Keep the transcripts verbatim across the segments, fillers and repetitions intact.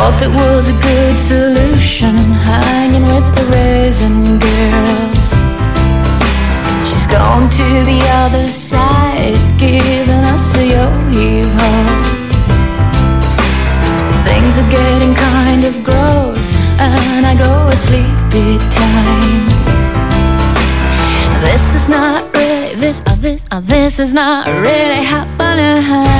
Thought that was a good solution, hanging with the raisin girls. She's gone to the other side, giving us a yo-yo. Things are getting kind of gross, and I go at sleepy time. This is not really, this, uh, this, uh, this is not really happening.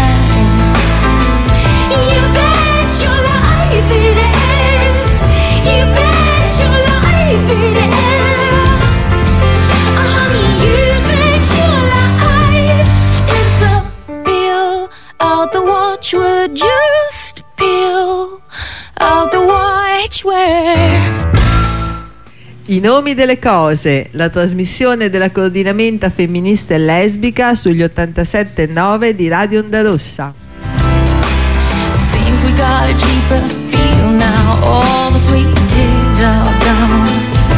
You bet your life it is. You bet your life it is. Oh, honey, you bet your life. It's a peel out the watchword, just peel out the watchword. I nomi delle cose, la trasmissione della coordinamenta femminista e lesbica sugli ottantasette e nove di Radio Onda Rossa. Seems we got a cheaper feel now, all the sweet teas are gone.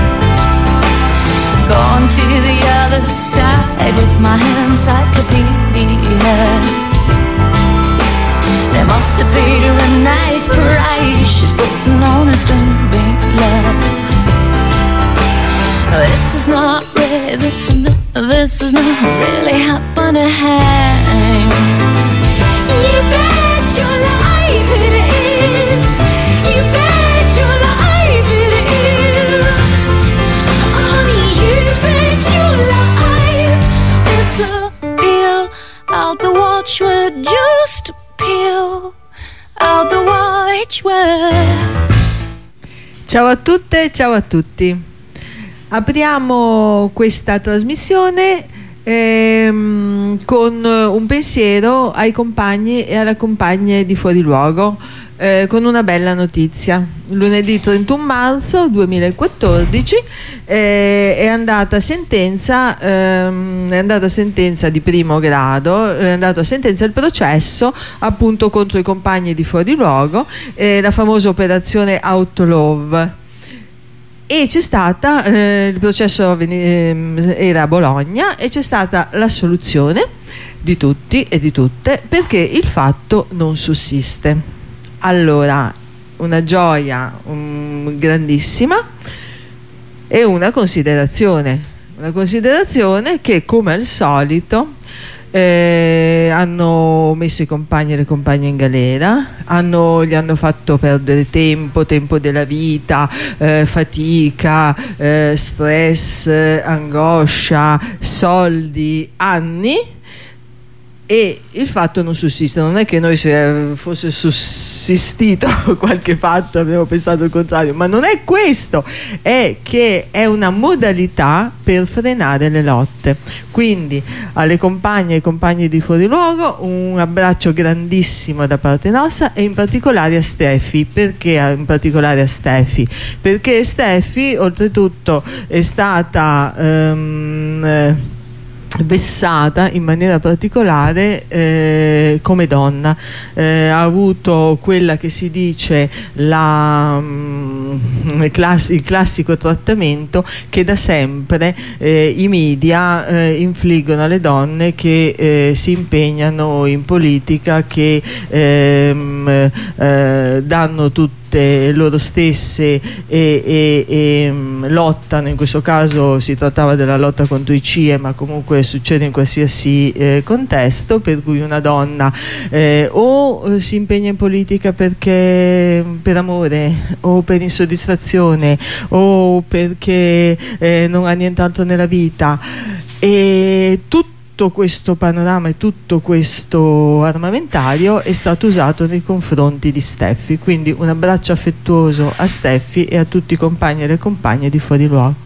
Gone to the other side with my encyclopedia. They must have paid her a nice price, she's putting on a stupid love. This is not really, this is not really happening. You bet your life it is. You bet your life it is. Oh, honey, you bet your life. It's a peel out the watchword, just peel out the watchword. Ciao a tutte, ciao a tutti. Apriamo questa trasmissione ehm, con un pensiero ai compagni e alle compagne di Fuori Luogo, eh, con una bella notizia. Lunedì trentuno marzo duemilaquattordici eh, è andata sentenza ehm, è andata sentenza di primo grado, è andato a sentenza il processo appunto contro i compagni di Fuori Luogo, eh, la famosa operazione Autolove. E c'è stata, eh, il processo eh, era a Bologna e c'è stata l'assoluzione di tutti e di tutte perché il fatto non sussiste. Allora, una gioia um, grandissima e una considerazione, una considerazione che come al solito Eh, hanno messo i compagni e le compagne in galera, hanno, gli hanno fatto perdere tempo, tempo della vita, eh, fatica, eh, stress, eh, angoscia, soldi, anni, e il fatto non sussiste. Non è che noi, se fosse sussistito qualche fatto, abbiamo pensato il contrario, ma non è questo, è che è una modalità per frenare le lotte. Quindi alle compagne e ai compagni di Fuori Luogo un abbraccio grandissimo da parte nostra, e in particolare a Steffi. Perché in particolare a Steffi? Perché Steffi oltretutto è stata um, vessata in maniera particolare eh, come donna, eh, ha avuto quella che si dice la, mm, il, class- il classico trattamento che da sempre eh, i media eh, infliggono alle donne che eh, si impegnano in politica, che ehm, eh, danno tutte loro stesse e, e, e um, lottano. In questo caso si trattava della lotta contro i C I E, ma comunque succede in qualsiasi eh, contesto, per cui una donna eh, o eh, si impegna in politica perché per amore o per insoddisfazione o perché eh, non ha nient'altro nella vita, e tutto tutto questo panorama e tutto questo armamentario è stato usato nei confronti di Steffi. Quindi un abbraccio affettuoso a Steffi e a tutti i compagni e le compagne di Fuori Luogo.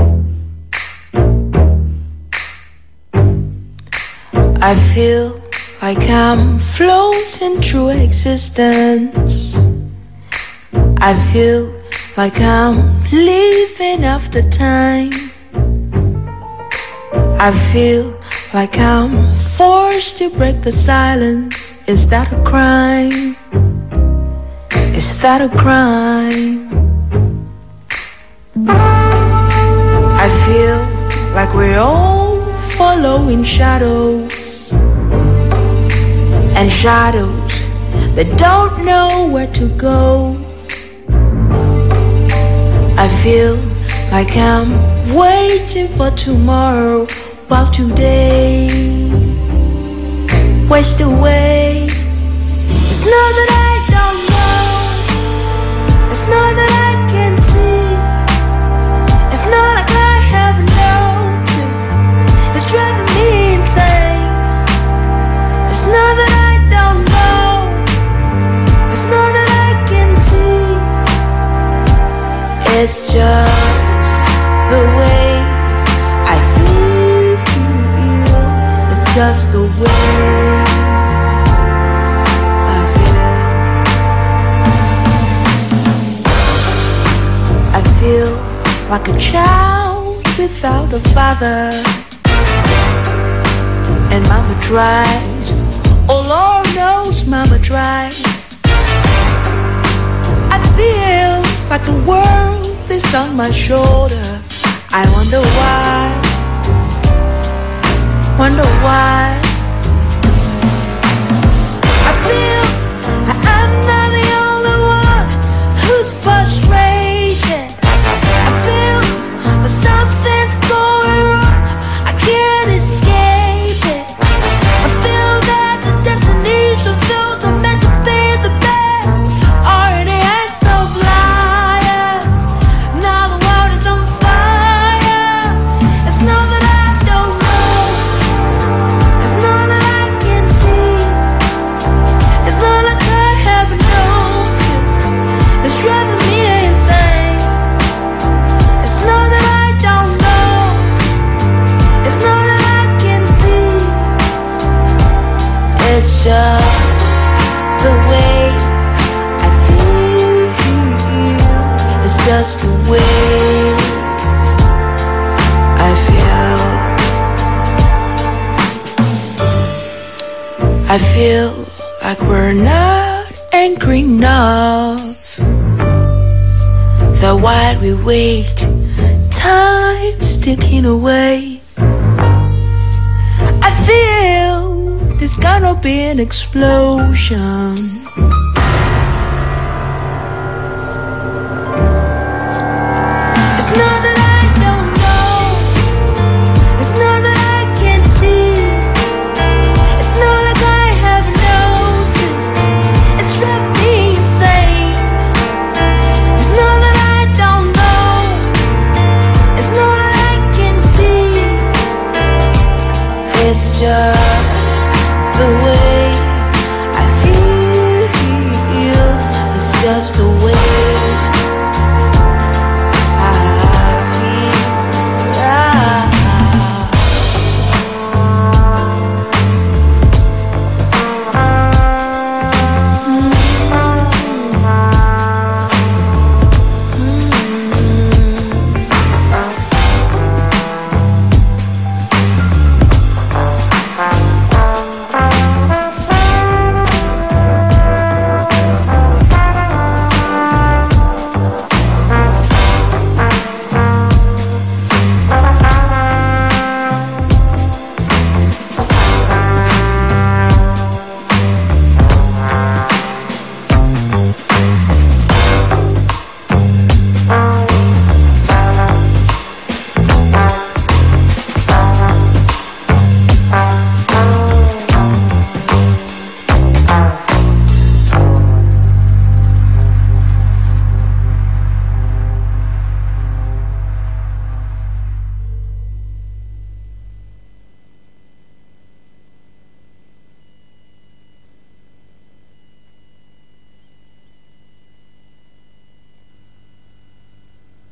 I feel like I'm floating through existence. I feel like I'm living after time. I feel like I'm forced to break the silence. Is that a crime? Is that a crime? I feel like we're all following shadows, and shadows that don't know where to go. I feel like I'm waiting for tomorrow, while today wastes away. It's not that I don't know, it's not that I can see, it's not like I haven't noticed, it's driving me insane. It's not that I don't know, it's not that I can see, it's just the way I feel. It's just the way I feel. I feel like a child without a father, and mama tries, oh Lord knows mama tries. I feel like the world is on my shoulder. I wonder why, wonder why. I feel like I'm not the only one who's frustrated. I feel like something's going wrong, I can't escape it. I feel that the destinies of those who are meant to be the best are in the hands of liars. Now the world is on fire. It's not that I don't know, it's not that I can see, it's not like I haven't noticed, it's driving me insane. It's not that I don't know, it's not that I can see, it's just the way I feel. It's just the way I feel. I feel like we're not angry enough, that while we wait, time's ticking away. I feel there's gonna be an explosion. It's not that I don't know, it's not that I can see, it's not like I haven't noticed, it's driving me insane. It's not that I don't know, it's not that I can see, it's just the way I feel. It's just the way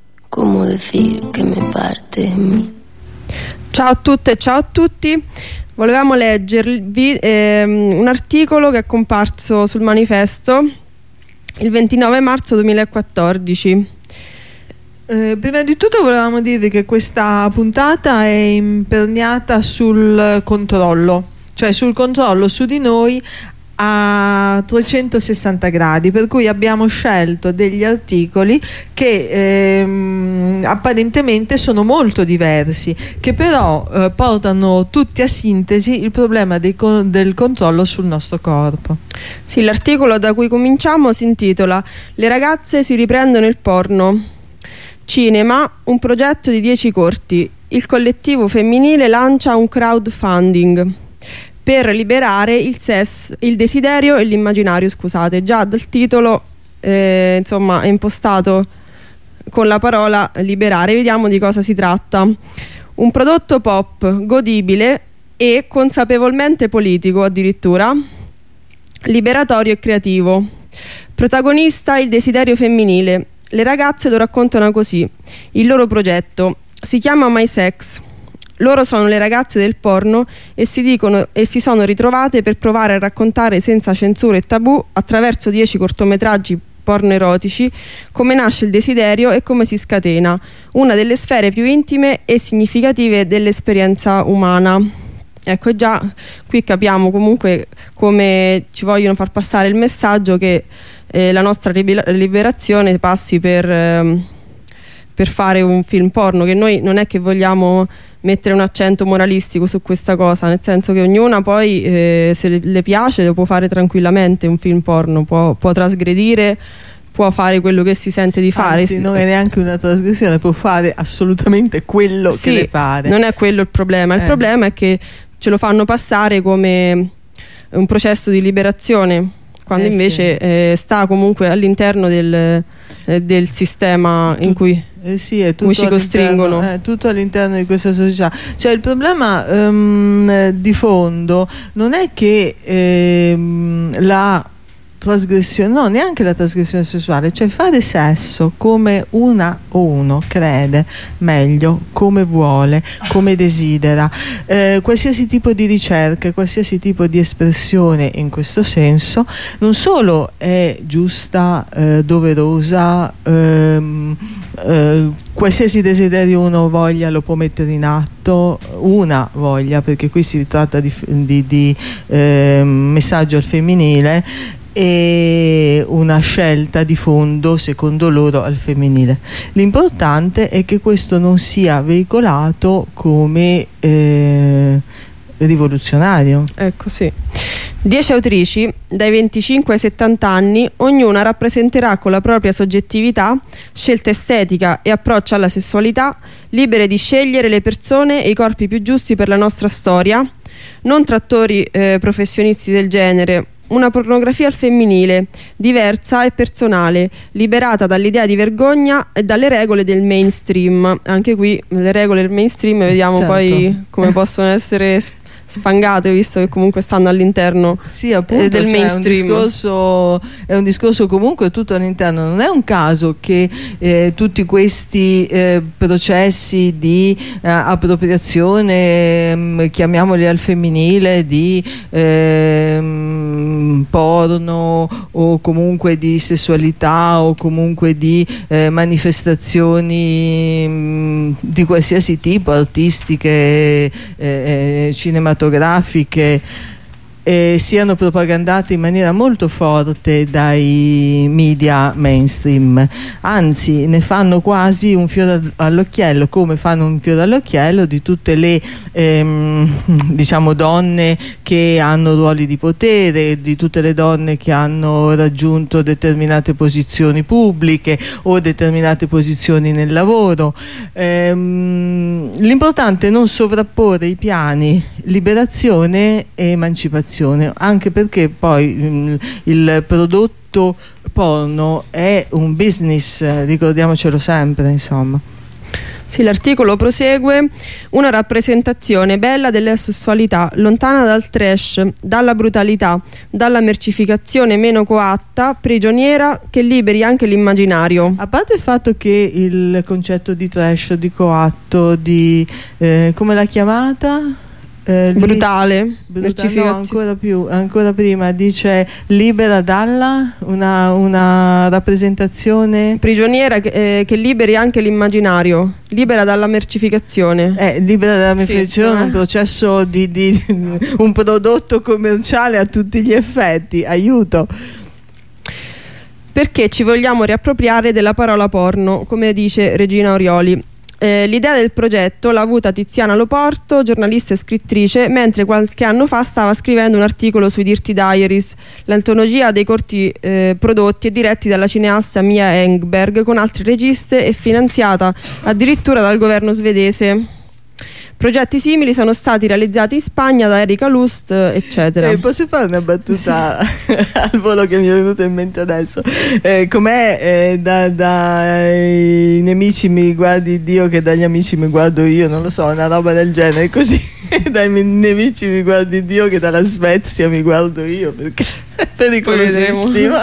¿Cómo decir que me parte en mí? Ciao a tutte, ciao a tutti. volevamo leggervi ehm, un articolo che è comparso sul Manifesto il ventinove marzo duemilaquattordici. Eh, prima di tutto volevamo dirvi che questa puntata è imperniata sul controllo, cioè sul controllo su di noi a trecentosessanta gradi, per cui abbiamo scelto degli articoli che ehm, apparentemente sono molto diversi, che però eh, portano tutti a sintesi il problema dei con- del controllo sul nostro corpo. Sì, l'articolo da cui cominciamo si intitola "Le ragazze si riprendono il porno. Cinema, un progetto di dieci corti. Il collettivo femminile lancia un crowdfunding per liberare il sesso, il desiderio e l'immaginario". Scusate, già dal titolo eh, insomma è impostato con la parola liberare. Vediamo di cosa si tratta. Un prodotto pop godibile e consapevolmente politico, addirittura liberatorio e creativo. Protagonista il desiderio femminile. Le ragazze lo raccontano così. Il loro progetto si chiama My Sex. Loro sono le ragazze del porno e si dicono e si sono ritrovate per provare a raccontare senza censure e tabù, attraverso dieci cortometraggi porno erotici, come nasce il desiderio e come si scatena, una delle sfere più intime e significative dell'esperienza umana. Ecco, già qui capiamo comunque come ci vogliono far passare il messaggio che eh, la nostra liberazione passi per, eh, per fare un film porno, che noi non è che vogliamo mettere un accento moralistico su questa cosa, nel senso che ognuna poi eh, se le, le piace lo può fare tranquillamente un film porno, può, può trasgredire, può fare quello che si sente di fare. Anzi, non è neanche una trasgressione, può fare assolutamente quello sì, che le pare. Non è quello il problema, il eh. problema è che ce lo fanno passare come un processo di liberazione, quando eh invece sì. eh, sta comunque all'interno del, eh, del sistema in cui, eh sì, è tutto cui ci costringono. È tutto all'interno di questa società. Cioè il problema um, di fondo non è che ehm, la trasgressione, no, neanche la trasgressione sessuale, cioè fare sesso come una o uno crede meglio, come vuole, come desidera. Eh, qualsiasi tipo di ricerca, qualsiasi tipo di espressione in questo senso non solo è giusta, eh, doverosa, ehm, eh, qualsiasi desiderio uno voglia lo può mettere in atto, una voglia, perché qui si tratta di, di, di eh, messaggio al femminile, e una scelta di fondo secondo loro al femminile. L'importante è che questo non sia veicolato come eh, rivoluzionario. Ecco, sì. Dieci autrici dai venticinque ai settanta anni, ognuna rappresenterà con la propria soggettività, scelta estetica e approccio alla sessualità, libere di scegliere le persone e i corpi più giusti per la nostra storia, non trattori eh, professionisti del genere. Una pornografia al femminile, diversa e personale, liberata dall'idea di vergogna e dalle regole del mainstream. Anche qui le regole del mainstream vediamo certo. poi come possono essere sfangate, visto che comunque stanno all'interno sì, appunto, del cioè mainstream. È un discorso, è un discorso comunque tutto all'interno. Non è un caso che eh, tutti questi eh, processi di eh, appropriazione, mh, chiamiamoli al femminile, di eh, mh, porno o comunque di sessualità o comunque di eh, manifestazioni mh, di qualsiasi tipo, artistiche, eh, eh, cinematografiche, eh, siano propagandate in maniera molto forte dai media mainstream, anzi ne fanno quasi un fiore all'occhiello, come fanno un fiore all'occhiello di tutte le ehm, diciamo donne che hanno ruoli di potere, di tutte le donne che hanno raggiunto determinate posizioni pubbliche o determinate posizioni nel lavoro. Ehm, l'importante è non sovrapporre i piani liberazione e emancipazione, anche perché poi mh, il prodotto porno è un business, ricordiamocelo sempre, insomma. Sì, l'articolo prosegue: una rappresentazione bella della sessualità, lontana dal trash, dalla brutalità, dalla mercificazione meno coatta, prigioniera, che liberi anche l'immaginario. A parte il fatto che il concetto di trash, di coatto, di eh, come l'ha chiamata? Eh, brutale, Bruta, no, ancora più, ancora prima dice libera dalla una, una rappresentazione prigioniera che, eh, che liberi anche l'immaginario, libera dalla mercificazione. eh, libera dalla mercificazione, Sì. un processo di, di un prodotto commerciale a tutti gli effetti. Aiuto. Perché ci vogliamo riappropriare della parola porno, come dice Regina Orioli. Eh, l'idea del progetto l'ha avuta Tiziana Loporto, giornalista e scrittrice, mentre qualche anno fa stava scrivendo un articolo sui Dirty Diaries, l'antologia dei corti eh, prodotti e diretti dalla cineasta Mia Engberg con altre registe e finanziata addirittura dal governo svedese. Progetti simili sono stati realizzati in Spagna da Erika Lust, eccetera. Eh, posso fare una battuta al volo che mi è venuta in mente adesso? Eh, com'è eh, da, dai nemici mi guardi Dio che dagli amici mi guardo io, non lo so, una roba del genere, così dai nemici mi guardi Dio che dalla Svezia mi guardo io, perché è pericolosissimo.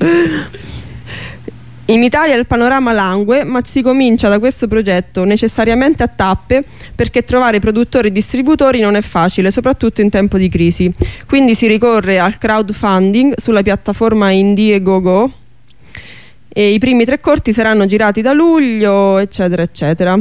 In Italia il panorama langue, ma si comincia da questo progetto necessariamente a tappe, perché trovare produttori e distributori non è facile, soprattutto in tempo di crisi. Quindi si ricorre al crowdfunding sulla piattaforma Indiegogo e i primi tre corti saranno girati da luglio, eccetera, eccetera.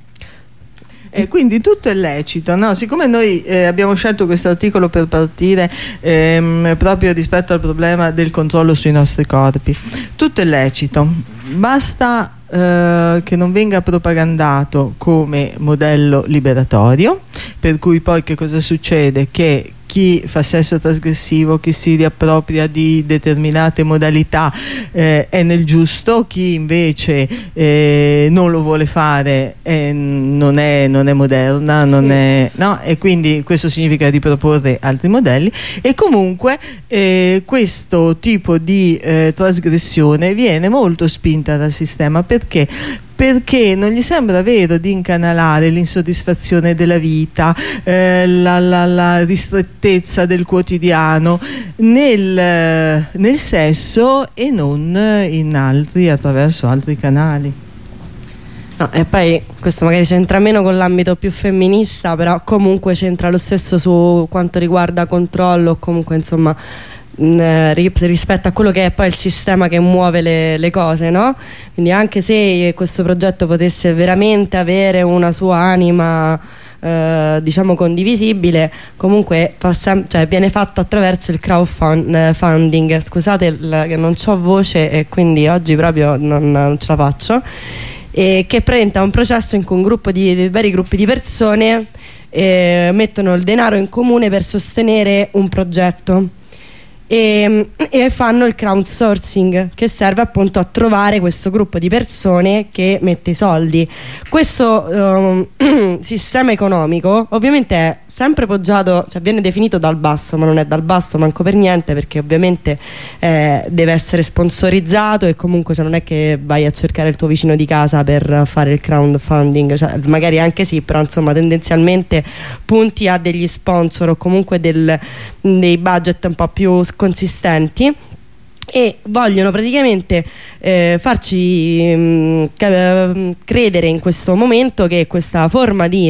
E quindi tutto è lecito, no? Siccome noi eh, abbiamo scelto questo articolo per partire ehm, proprio rispetto al problema del controllo sui nostri corpi, tutto è lecito, basta eh, che non venga propagandato come modello liberatorio, per cui poi che cosa succede? Che chi fa sesso trasgressivo, chi si riappropria di determinate modalità eh, è nel giusto, chi invece eh, non lo vuole fare eh, non, è, non è moderna, non Sì. è, no? E quindi questo significa riproporre altri modelli, e comunque eh, questo tipo di eh, trasgressione viene molto spinta dal sistema, perché perché non gli sembra vero di incanalare l'insoddisfazione della vita, eh, la, la, la ristrettezza del quotidiano nel, nel sesso e non in altri, attraverso altri canali. No, e poi questo magari c'entra meno con l'ambito più femminista, però comunque c'entra lo stesso su quanto riguarda controllo, comunque insomma mh, rispetto a quello che è poi il sistema che muove le, le cose, no? Quindi anche se questo progetto potesse veramente avere una sua anima eh, diciamo condivisibile, comunque fa cioè, viene fatto attraverso il crowdfunding. Scusate il, che non c'ho voce e quindi oggi proprio non, non ce la faccio. E che presenta un processo in cui un gruppo di, di vari gruppi di persone eh, mettono il denaro in comune per sostenere un progetto e, e fanno il crowdsourcing, che serve appunto a trovare questo gruppo di persone che mette i soldi. Questo um, sistema economico ovviamente è sempre poggiato, cioè viene definito dal basso, ma non è dal basso manco per niente, perché ovviamente eh, deve essere sponsorizzato e comunque cioè, non è che vai a cercare il tuo vicino di casa per fare il crowdfunding, cioè, magari anche sì, però insomma tendenzialmente punti a degli sponsor o comunque del, dei budget un po' più consistenti, e vogliono praticamente eh, farci mh, credere in questo momento che questa forma di,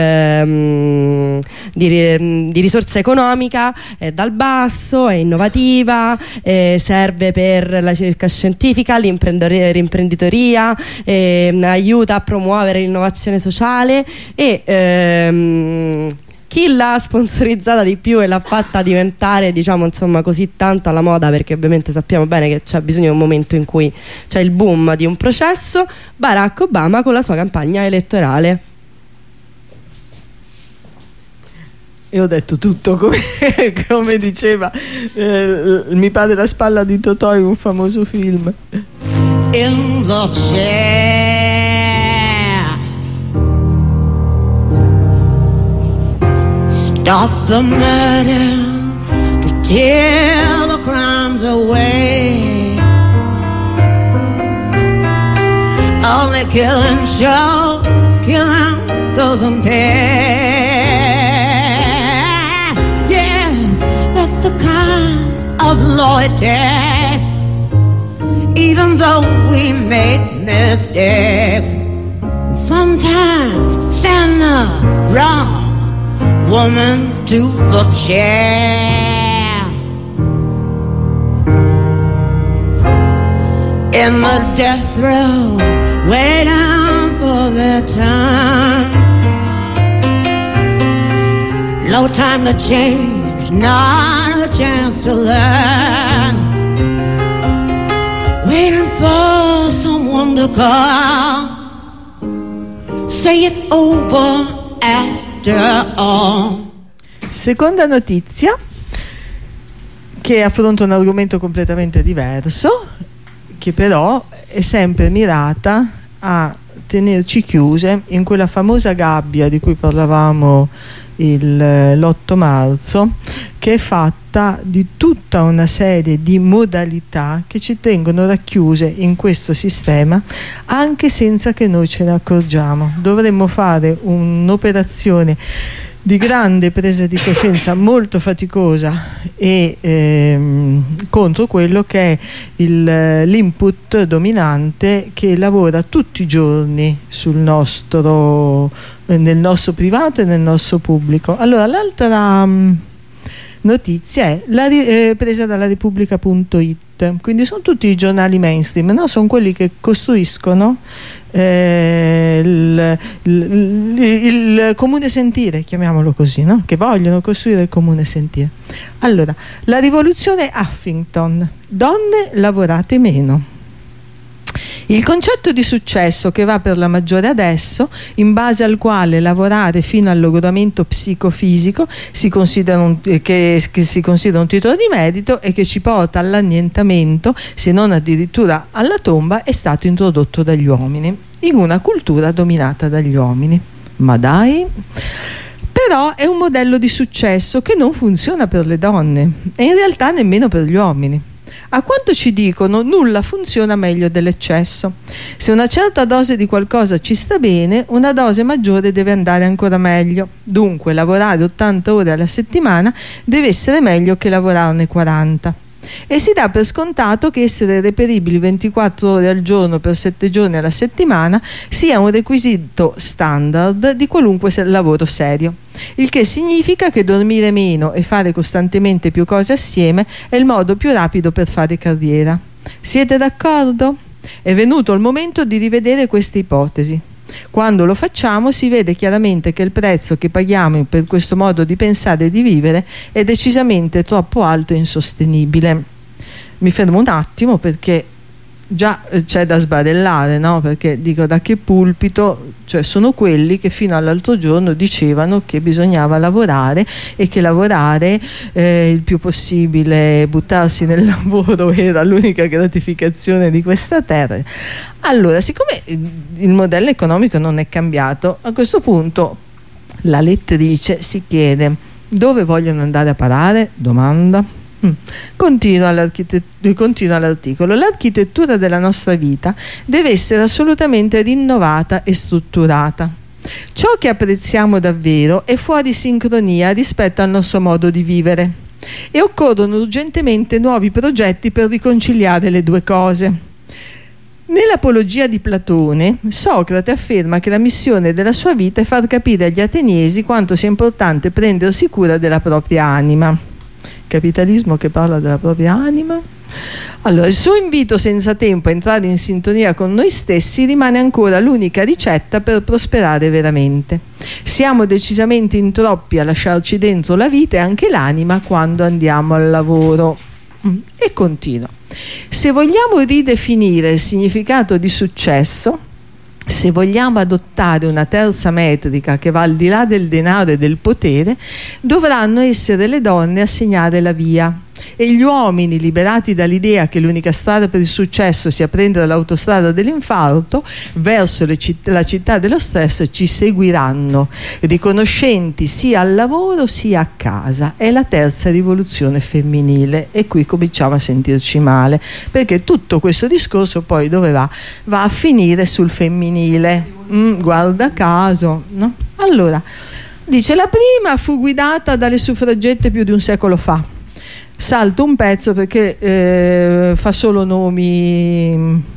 ehm, di, di risorsa economica è dal basso, è innovativa, eh, serve per la ricerca scientifica, l'imprenditoria, eh, aiuta a promuovere l'innovazione sociale e ehm, chi l'ha sponsorizzata di più e l'ha fatta diventare diciamo insomma così tanto alla moda, perché ovviamente sappiamo bene che c'è bisogno di un momento in cui c'è il boom di un processo, Barack Obama con la sua campagna elettorale. E ho detto tutto, come, come diceva eh, mi pare la spalla di Totò in un famoso film. In the chair, stop the murder to tear the crimes away. Only killing shows, killing doesn't pay. Yes, that's the kind of law it takes. Even though we make mistakes, sometimes stand up wrong woman to the chair. In the death row, waiting for their turn. No time to change, not a chance to learn. Waiting for someone to come, say it's over after all. Seconda notizia, che affronta un argomento completamente diverso, che però è sempre mirata a tenerci chiuse in quella famosa gabbia di cui parlavamo l'otto marzo, che è fatta di tutta una serie di modalità che ci tengono racchiuse in questo sistema anche senza che noi ce ne accorgiamo. Dovremmo fare un'operazione di grande presa di coscienza, molto faticosa, e ehm, contro quello che è l'input dominante che lavora tutti i giorni sul nostro, nel nostro privato e nel nostro pubblico. Allora, l'altra mh, notizia è la, eh, presa dalla Repubblica punto it, quindi sono tutti i giornali mainstream, no? Sono quelli che costruiscono eh, il, il, il comune sentire, chiamiamolo così, no? Che vogliono costruire il comune sentire. Allora, la rivoluzione Huffington: donne lavorate meno. Il concetto di successo che va per la maggiore adesso, in base al quale lavorare fino al logoramento psicofisico si considera un, che, che si considera un titolo di merito e che ci porta all'annientamento, se non addirittura alla tomba, è stato introdotto dagli uomini, in una cultura dominata dagli uomini. Ma dai! Però è un modello di successo che non funziona per le donne e in realtà nemmeno per gli uomini. A quanto ci dicono, nulla funziona meglio dell'eccesso. Se una certa dose di qualcosa ci sta bene, una dose maggiore deve andare ancora meglio. Dunque, lavorare ottanta ore alla settimana deve essere meglio che lavorarne quaranta. E si dà per scontato che essere reperibili ventiquattro ore al giorno per sette giorni alla settimana sia un requisito standard di qualunque lavoro serio, il che significa che dormire meno e fare costantemente più cose assieme è il modo più rapido per fare carriera. Siete d'accordo? È venuto il momento di rivedere queste ipotesi. Quando lo facciamo si vede chiaramente che il prezzo che paghiamo per questo modo di pensare e di vivere è decisamente troppo alto e insostenibile. Mi fermo un attimo perché già c'è da sbarellare, no? Perché dico, da che pulpito? Cioè, sono quelli che fino all'altro giorno dicevano che bisognava lavorare e che lavorare eh, il più possibile, buttarsi nel lavoro era l'unica gratificazione di questa terra. Allora, siccome il modello economico non è cambiato, a questo punto la lettrice si chiede: dove vogliono andare a parare? Domanda. Mm. Continua l'articolo. L'architettura della nostra vita deve essere assolutamente rinnovata e strutturata. Ciò che apprezziamo davvero è fuori sincronia rispetto al nostro modo di vivere e occorrono urgentemente nuovi progetti per riconciliare le due cose. Nell'Apologia di Platone, Socrate afferma che la missione della sua vita è far capire agli ateniesi quanto sia importante prendersi cura della propria anima. Capitalismo che parla della propria anima. Allora, il suo invito senza tempo a entrare in sintonia con noi stessi rimane ancora l'unica ricetta per prosperare veramente. Siamo decisamente in troppi a lasciarci dentro la vita e anche l'anima quando andiamo al lavoro. E continua: se vogliamo ridefinire il significato di successo, se vogliamo adottare una terza metrica che va al di là del denaro e del potere, dovranno essere le donne a segnare la via e gli uomini, liberati dall'idea che l'unica strada per il successo sia prendere l'autostrada dell'infarto verso le citt- la città dello stress, ci seguiranno, riconoscenti sia al lavoro sia a casa. È la terza rivoluzione femminile e qui cominciamo a sentirci male, perché tutto questo discorso poi dove va? Va a finire sul femminile. Mm, guarda caso, no? Allora, dice: la prima fu guidata dalle suffragette più di un secolo fa. Salto un pezzo perché eh, fa solo nomi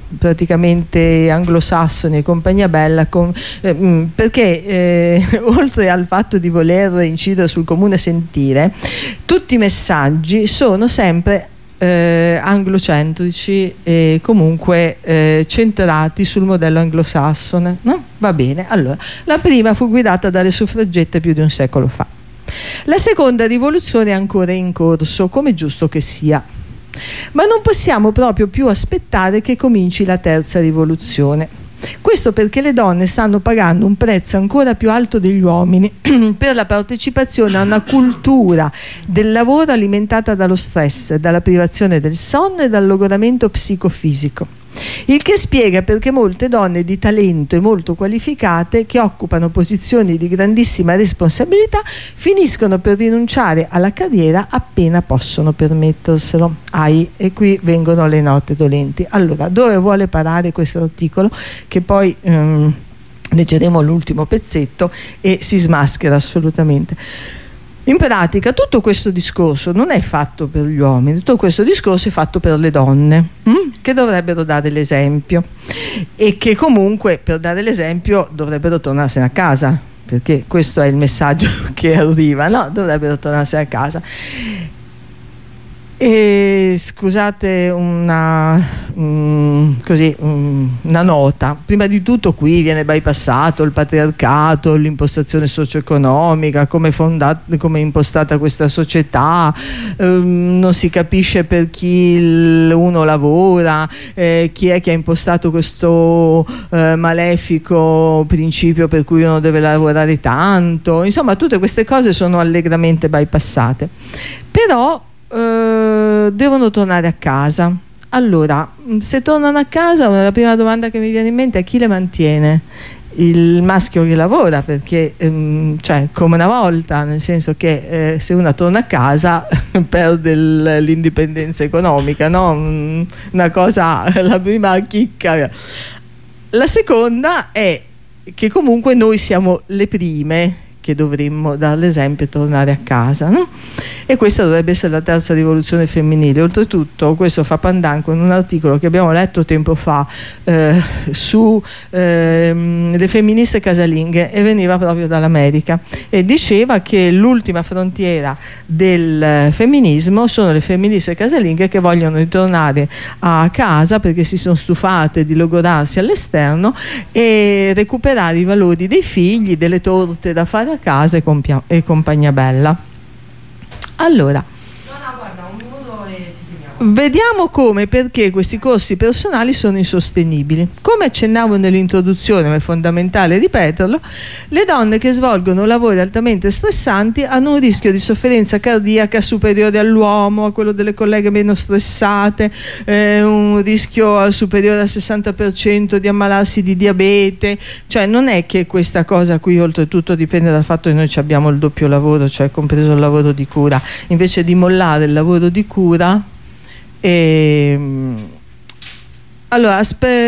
praticamente anglosassoni e compagnia bella, con, eh, perché eh, oltre al fatto di voler incidere sul comune sentire, tutti i messaggi sono sempre Eh, anglocentrici e comunque eh, centrati sul modello anglosassone, no? Va bene, allora la prima fu guidata dalle suffragette più di un secolo fa, la seconda rivoluzione è ancora in corso, come è giusto che sia, ma non possiamo proprio più aspettare che cominci la terza rivoluzione. Questo perché le donne stanno pagando un prezzo ancora più alto degli uomini per la partecipazione a una cultura del lavoro alimentata dallo stress, dalla privazione del sonno e dal logoramento psicofisico. Il che spiega perché molte donne di talento e molto qualificate che occupano posizioni di grandissima responsabilità finiscono per rinunciare alla carriera appena possono permetterselo. Ai, e qui vengono le note dolenti. Allora, dove vuole parare questo articolo? Che poi ehm, leggeremo l'ultimo pezzetto e si smaschera assolutamente. In pratica tutto questo discorso non è fatto per gli uomini, tutto questo discorso è fatto per le donne, hm? che dovrebbero dare l'esempio e che comunque per dare l'esempio dovrebbero tornarsene a casa, perché questo è il messaggio che arriva, no? Dovrebbero tornarsene a casa. E scusate una, um, così, um, una nota, prima di tutto qui viene bypassato il patriarcato, l'impostazione socio-economica, come, fondata, come è impostata questa società, um, non si capisce per chi uno lavora, eh, chi è che ha impostato questo eh, malefico principio per cui uno deve lavorare tanto, insomma tutte queste cose sono allegramente bypassate, però Uh, devono tornare a casa. Allora, se tornano a casa, la prima domanda che mi viene in mente è: chi le mantiene? Il maschio che lavora, perché um, cioè come una volta, nel senso che eh, se una torna a casa perde l'indipendenza economica, no? Una cosa, la prima chicca. La seconda è che comunque noi siamo le prime che dovremmo dare l'esempio e tornare a casa, no? E questa dovrebbe essere la terza rivoluzione femminile. Oltretutto questo fa pandan con un articolo che abbiamo letto tempo fa eh, su eh, le femministe casalinghe, e veniva proprio dall'America, e diceva che l'ultima frontiera del femminismo sono le femministe casalinghe che vogliono ritornare a casa perché si sono stufate di logorarsi all'esterno e recuperare i valori dei figli, delle torte da fare a casa e, compia- e compagnia bella. Allora, no, no, guarda, un minuto e ti chiamiamo. Vediamo come e perché questi costi personali sono insostenibili. Come accennavo nell'introduzione, ma è fondamentale ripeterlo, le donne che svolgono lavori altamente stressanti hanno un rischio di sofferenza cardiaca superiore all'uomo, a quello delle colleghe meno stressate, eh, un rischio superiore al sessanta per cento di ammalarsi di diabete. Cioè non è che questa cosa qui oltretutto dipende dal fatto che noi abbiamo il doppio lavoro, cioè compreso il lavoro di cura, invece di mollare il lavoro di cura. E, allora,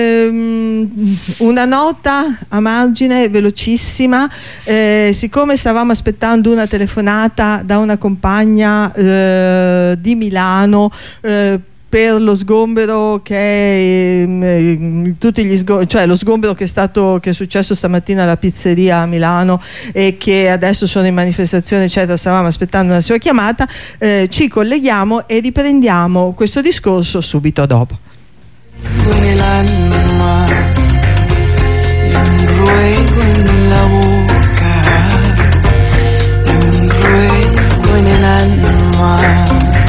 una nota a margine velocissima, eh, siccome stavamo aspettando una telefonata da una compagna eh, di Milano eh, per lo sgombero che è, eh, tutti gli sgom- cioè lo sgombero che è stato che è successo stamattina alla pizzeria a Milano e che adesso sono in manifestazione eccetera, stavamo aspettando una sua chiamata, eh, ci colleghiamo e riprendiamo questo discorso subito dopo. En el alma y un ruego en la boca, y un ruego en el alma.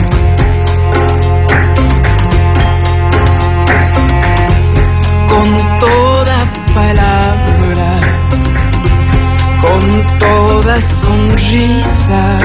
Con toda palabra, con toda sonrisa,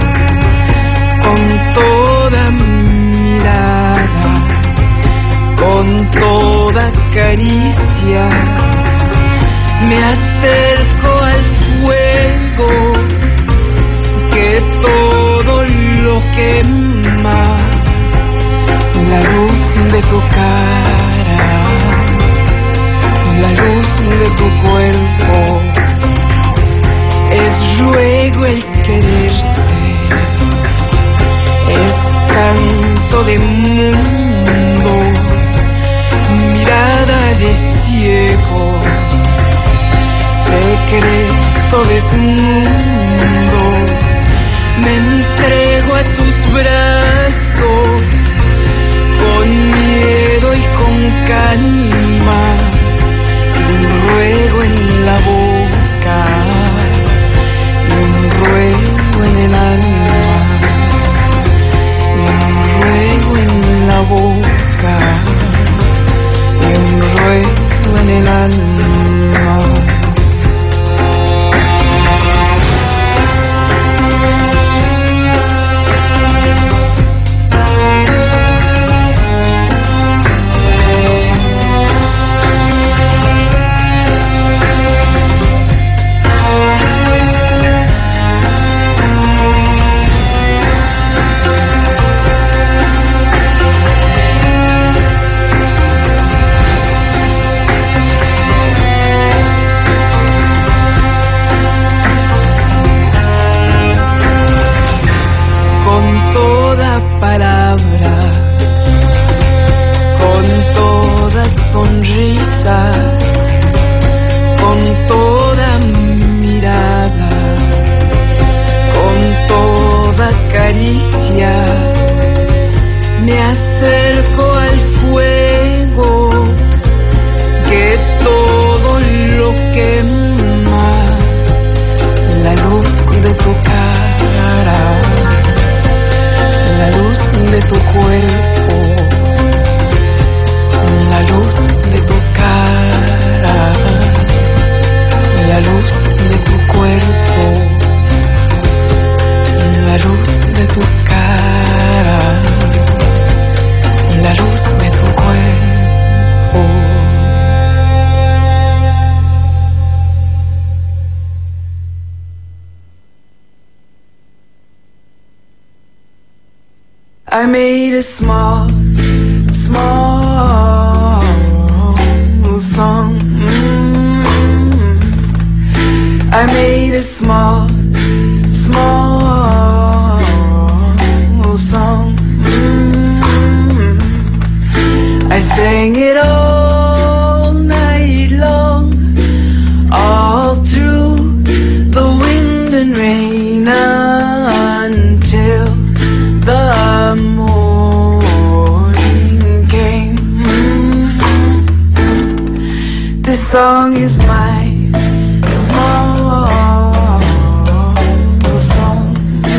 con toda mirada, con toda caricia, me acerco al fuego que todo lo quema, la luz de tu cara, la luz de tu cuerpo, es ruego el quererte, es canto de mundo, mirada siento desnudo, me entrego a tus brazos, con miedo y con calma, un ruego en la boca, un ruego en el alma, un ruego en la boca, un ruego en el alma. Palabra, con toda sonrisa, con toda mirada, con toda caricia, me acerco al fuego que todo lo quema, la luz de tu cara, la luz de tu cuerpo, la luz de tu cara, la luz de tu cuerpo, la luz de tu cara, la luz de tu cuerpo. I made a small, small song. Mm-hmm. I made a small, small song. Mm-hmm. I sang it all night long, all through the wind and rain until the morning came. This song is my small song.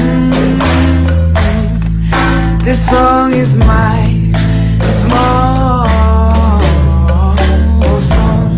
This song is my small song.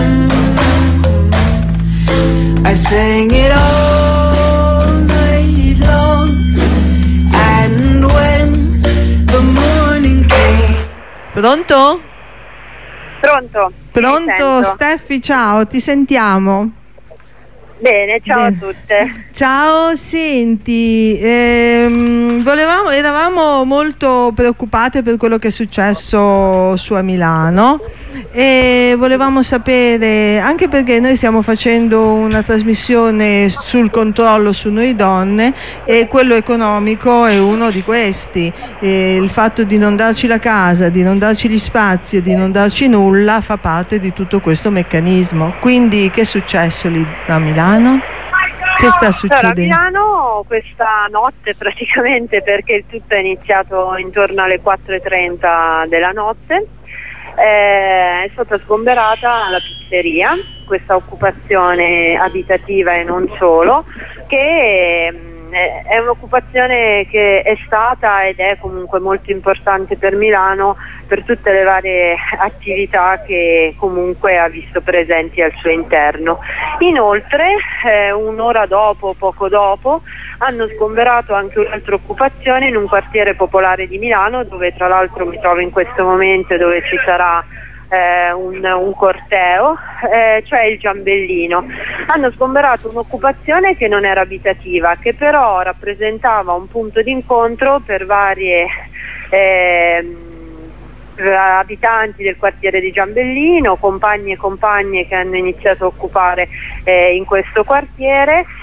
I sang it all night long, and when the morning came. Pronto? Pronto? Pronto, Steffi, ciao, ti sentiamo. Bene, ciao Bene. a tutte. Ciao, senti, ehm, volevamo, eravamo molto preoccupate per quello che è successo su a Milano e volevamo sapere, anche perché noi stiamo facendo una trasmissione sul controllo su noi donne e quello economico è uno di questi, e il fatto di non darci la casa, di non darci gli spazi e di non darci nulla fa parte di tutto questo meccanismo. Quindi che è successo lì a Milano? Che sta succedendo? Allora, a Milano questa notte praticamente, perché il tutto è iniziato intorno alle quattro e trenta della notte, eh, è stata sgomberata la pizzeria, questa occupazione abitativa e non solo, che eh, è un'occupazione che è stata ed è comunque molto importante per Milano per tutte le varie attività che comunque ha visto presenti al suo interno. Inoltre eh, un'ora dopo, poco dopo, hanno sgomberato anche un'altra occupazione in un quartiere popolare di Milano, dove tra l'altro mi trovo in questo momento, dove ci sarà eh, un, un corteo, eh, cioè il Giambellino. Hanno sgomberato un'occupazione che non era abitativa, che però rappresentava un punto d'incontro per varie eh, abitanti del quartiere di Giambellino, compagni e compagne che hanno iniziato a occupare eh, in questo quartiere,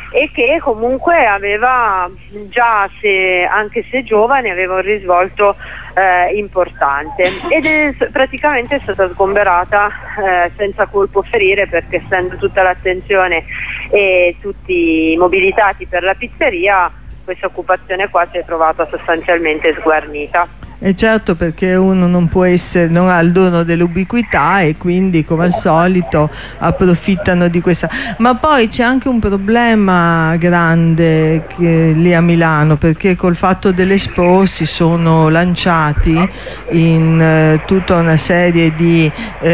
e che comunque aveva già, se, anche se giovane, aveva un risvolto eh, importante, ed è praticamente è stata sgomberata eh, senza colpo ferire, perché essendo tutta l'attenzione e tutti mobilitati per la pizzeria, questa occupazione qua si è trovata sostanzialmente sguarnita. E certo, perché uno non può essere, non ha il dono dell'ubiquità, e quindi come al solito approfittano di questa. Ma poi c'è anche un problema grande che, lì a Milano, perché col fatto dell'Expo si sono lanciati in eh, tutta una serie di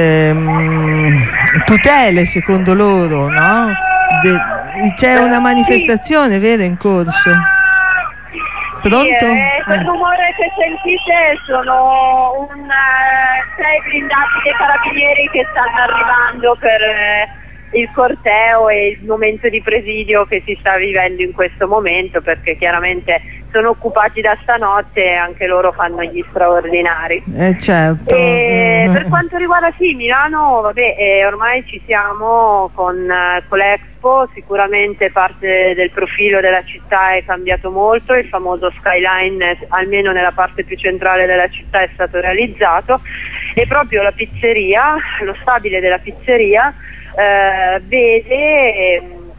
ehm, tutele, secondo loro, no? De- c'è una manifestazione, vero, in corso? Pronto? Sì, eh, quel rumore che sentite sono un, eh, sei blindati dei carabinieri che stanno arrivando per eh, il corteo e il momento di presidio che si sta vivendo in questo momento, perché chiaramente sono occupati da stanotte e anche loro fanno gli straordinari. Eh certo. E per quanto riguarda sì, Milano, vabbè, eh, ormai ci siamo con, eh, con l'Expo, sicuramente parte del profilo della città è cambiato molto, il famoso skyline, eh, almeno nella parte più centrale della città, è stato realizzato, e proprio la pizzeria, lo stabile della pizzeria, eh, vede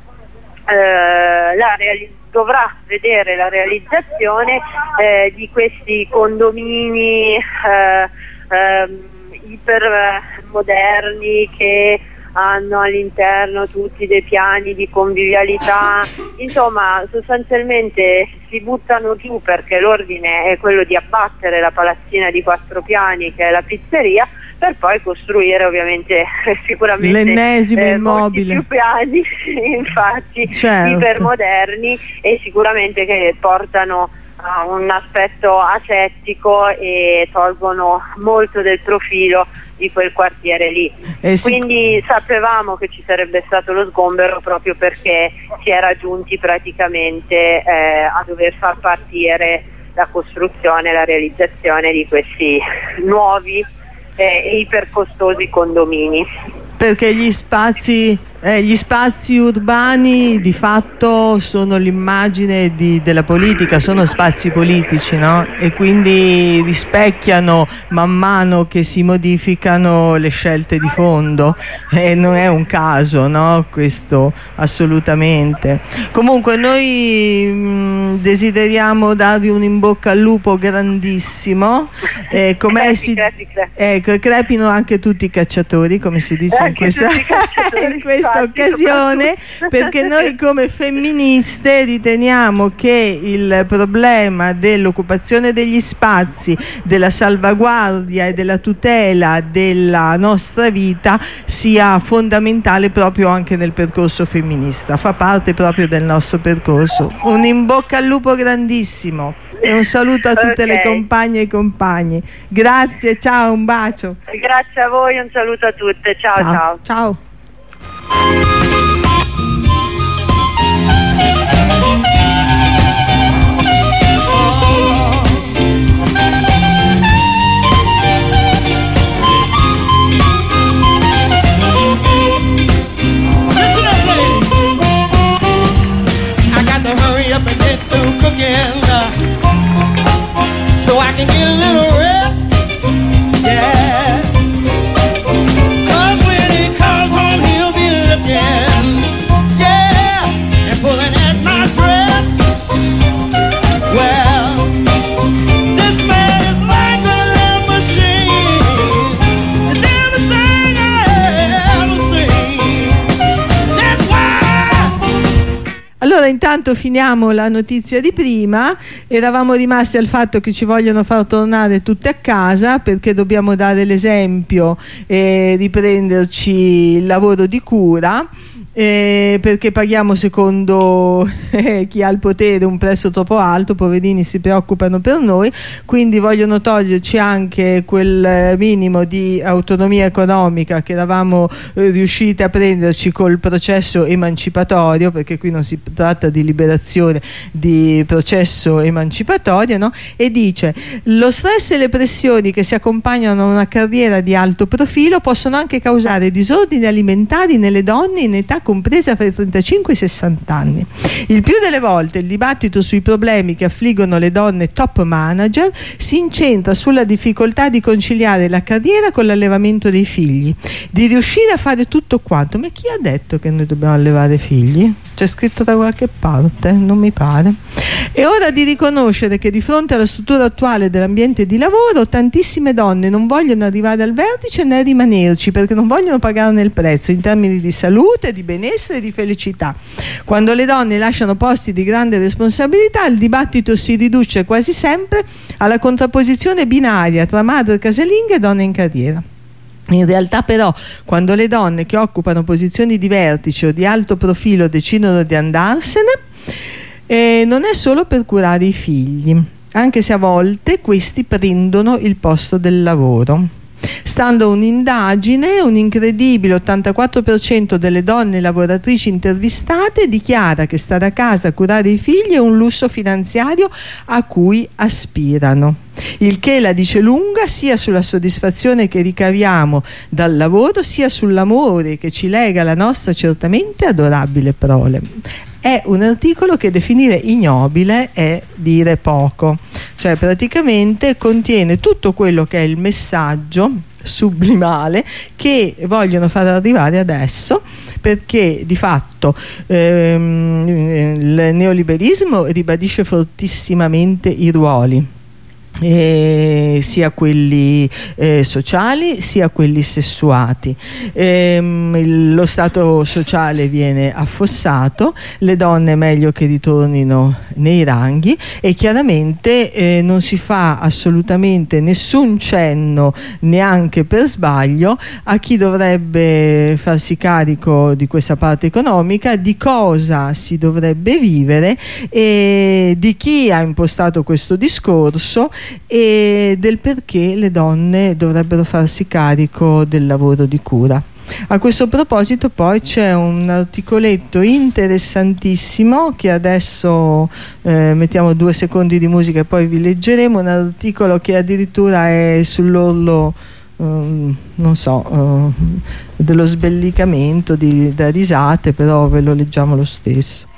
eh, la realizzazione dovrà vedere la realizzazione eh, di questi condomini eh, eh, ipermoderni che hanno all'interno tutti dei piani di convivialità, insomma sostanzialmente si buttano giù, perché l'ordine è quello di abbattere la palazzina di quattro piani che è la pizzeria, per poi costruire ovviamente sicuramente l'ennesimo eh, immobile, molti più piani, infatti, certo, ipermoderni, e sicuramente che portano a un aspetto asettico e tolgono molto del profilo di quel quartiere lì. Eh sì. Quindi sapevamo che ci sarebbe stato lo sgombero, proprio perché si era giunti praticamente eh, a dover far partire la costruzione e la realizzazione di questi nuovi e ipercostosi condomini. Perché gli spazi, eh, gli spazi urbani di fatto sono l'immagine di, della politica, sono spazi politici, no? E quindi rispecchiano man mano che si modificano le scelte di fondo, e non è un caso, no? Questo assolutamente. Comunque noi mh, desideriamo darvi un in bocca al lupo grandissimo, eh, com'è crepi, si, crepi, crepi. Ecco, crepino anche tutti i cacciatori, come si dice in questa, in questa infatti, occasione, perché noi come femministe riteniamo che il problema dell'occupazione degli spazi, della salvaguardia e della tutela della nostra vita sia fondamentale proprio anche nel percorso femminista, fa parte proprio del nostro percorso. Un in bocca al lupo grandissimo e un saluto a tutte Okay. le compagne e i compagni. Grazie, ciao, un bacio. Grazie a voi, un saluto a tutte, ciao ciao. Ciao. Ciao. Listen up, ladies. I got to hurry up and get through cooking, uh, so I can get a little rest. Yeah. 'Cause when he comes home, he'll be looking, yeah, and pulling at my dress. Well, this man is like a love machine, the damnedest thing I ever seen. That's why. Allora, intanto finiamo la notizia di prima. Eravamo rimasti al fatto che ci vogliono far tornare tutte a casa, perché dobbiamo dare l'esempio e riprenderci il lavoro di cura. Eh, perché paghiamo secondo eh, chi ha il potere un prezzo troppo alto, poverini si preoccupano per noi, quindi vogliono toglierci anche quel minimo di autonomia economica che eravamo eh, riusciti a prenderci col processo emancipatorio, perché qui non si tratta di liberazione, di processo emancipatorio, no? E dice: lo stress e le pressioni che si accompagnano a una carriera di alto profilo possono anche causare disordini alimentari nelle donne in età compresa fra i trentacinque e i sessanta anni. Il più delle volte il dibattito sui problemi che affliggono le donne top manager si incentra sulla difficoltà di conciliare la carriera con l'allevamento dei figli, di riuscire a fare tutto quanto. Ma chi ha detto che noi dobbiamo allevare figli? C'è scritto da qualche parte? Non mi pare. È ora di riconoscere che di fronte alla struttura attuale dell'ambiente di lavoro tantissime donne non vogliono arrivare al vertice né rimanerci, perché non vogliono pagarne il prezzo in termini di salute, di benessere e di felicità. Quando le donne lasciano posti di grande responsabilità, il dibattito si riduce quasi sempre alla contrapposizione binaria tra madre casalinga e donna in carriera. In realtà però, quando le donne che occupano posizioni di vertice o di alto profilo decidono di andarsene, eh, non è solo per curare i figli, anche se a volte questi prendono il posto del lavoro. Stando a un'indagine, un incredibile ottantaquattro per cento delle donne lavoratrici intervistate dichiara che stare a casa a curare i figli è un lusso finanziario a cui aspirano. Il che la dice lunga sia sulla soddisfazione che ricaviamo dal lavoro, sia sull'amore che ci lega alla nostra certamente adorabile prole. È un articolo che definire ignobile è dire poco, cioè praticamente contiene tutto quello che è il messaggio sublimale che vogliono far arrivare adesso, perché di fatto ehm, il neoliberismo ribadisce fortissimamente i ruoli. Eh, sia quelli eh, sociali sia quelli sessuati. Ehm, il, lo stato sociale viene affossato, le donne è meglio che ritornino nei ranghi e chiaramente eh, non si fa assolutamente nessun cenno, neanche per sbaglio, a chi dovrebbe farsi carico di questa parte economica, di cosa si dovrebbe vivere e di chi ha impostato questo discorso e del perché le donne dovrebbero farsi carico del lavoro di cura. A questo proposito poi c'è un articoletto interessantissimo che adesso eh, mettiamo due secondi di musica e poi vi leggeremo, un articolo che addirittura è sull'orlo um, non so uh, dello sbellicamento, di, da risate, però ve lo leggiamo lo stesso.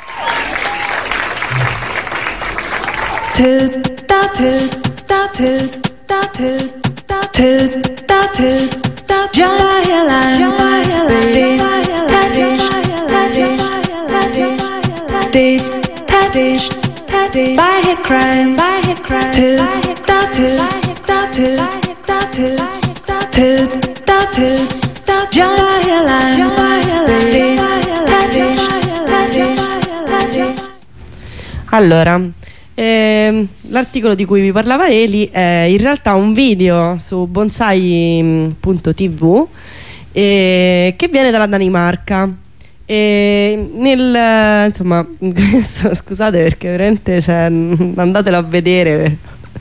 Allora, eh, l'articolo di cui vi parlava Eli è in realtà un video su bonsai punto tv eh, che viene dalla Danimarca. E nel, insomma, questo, scusate perché veramente cioè, andatelo a vedere.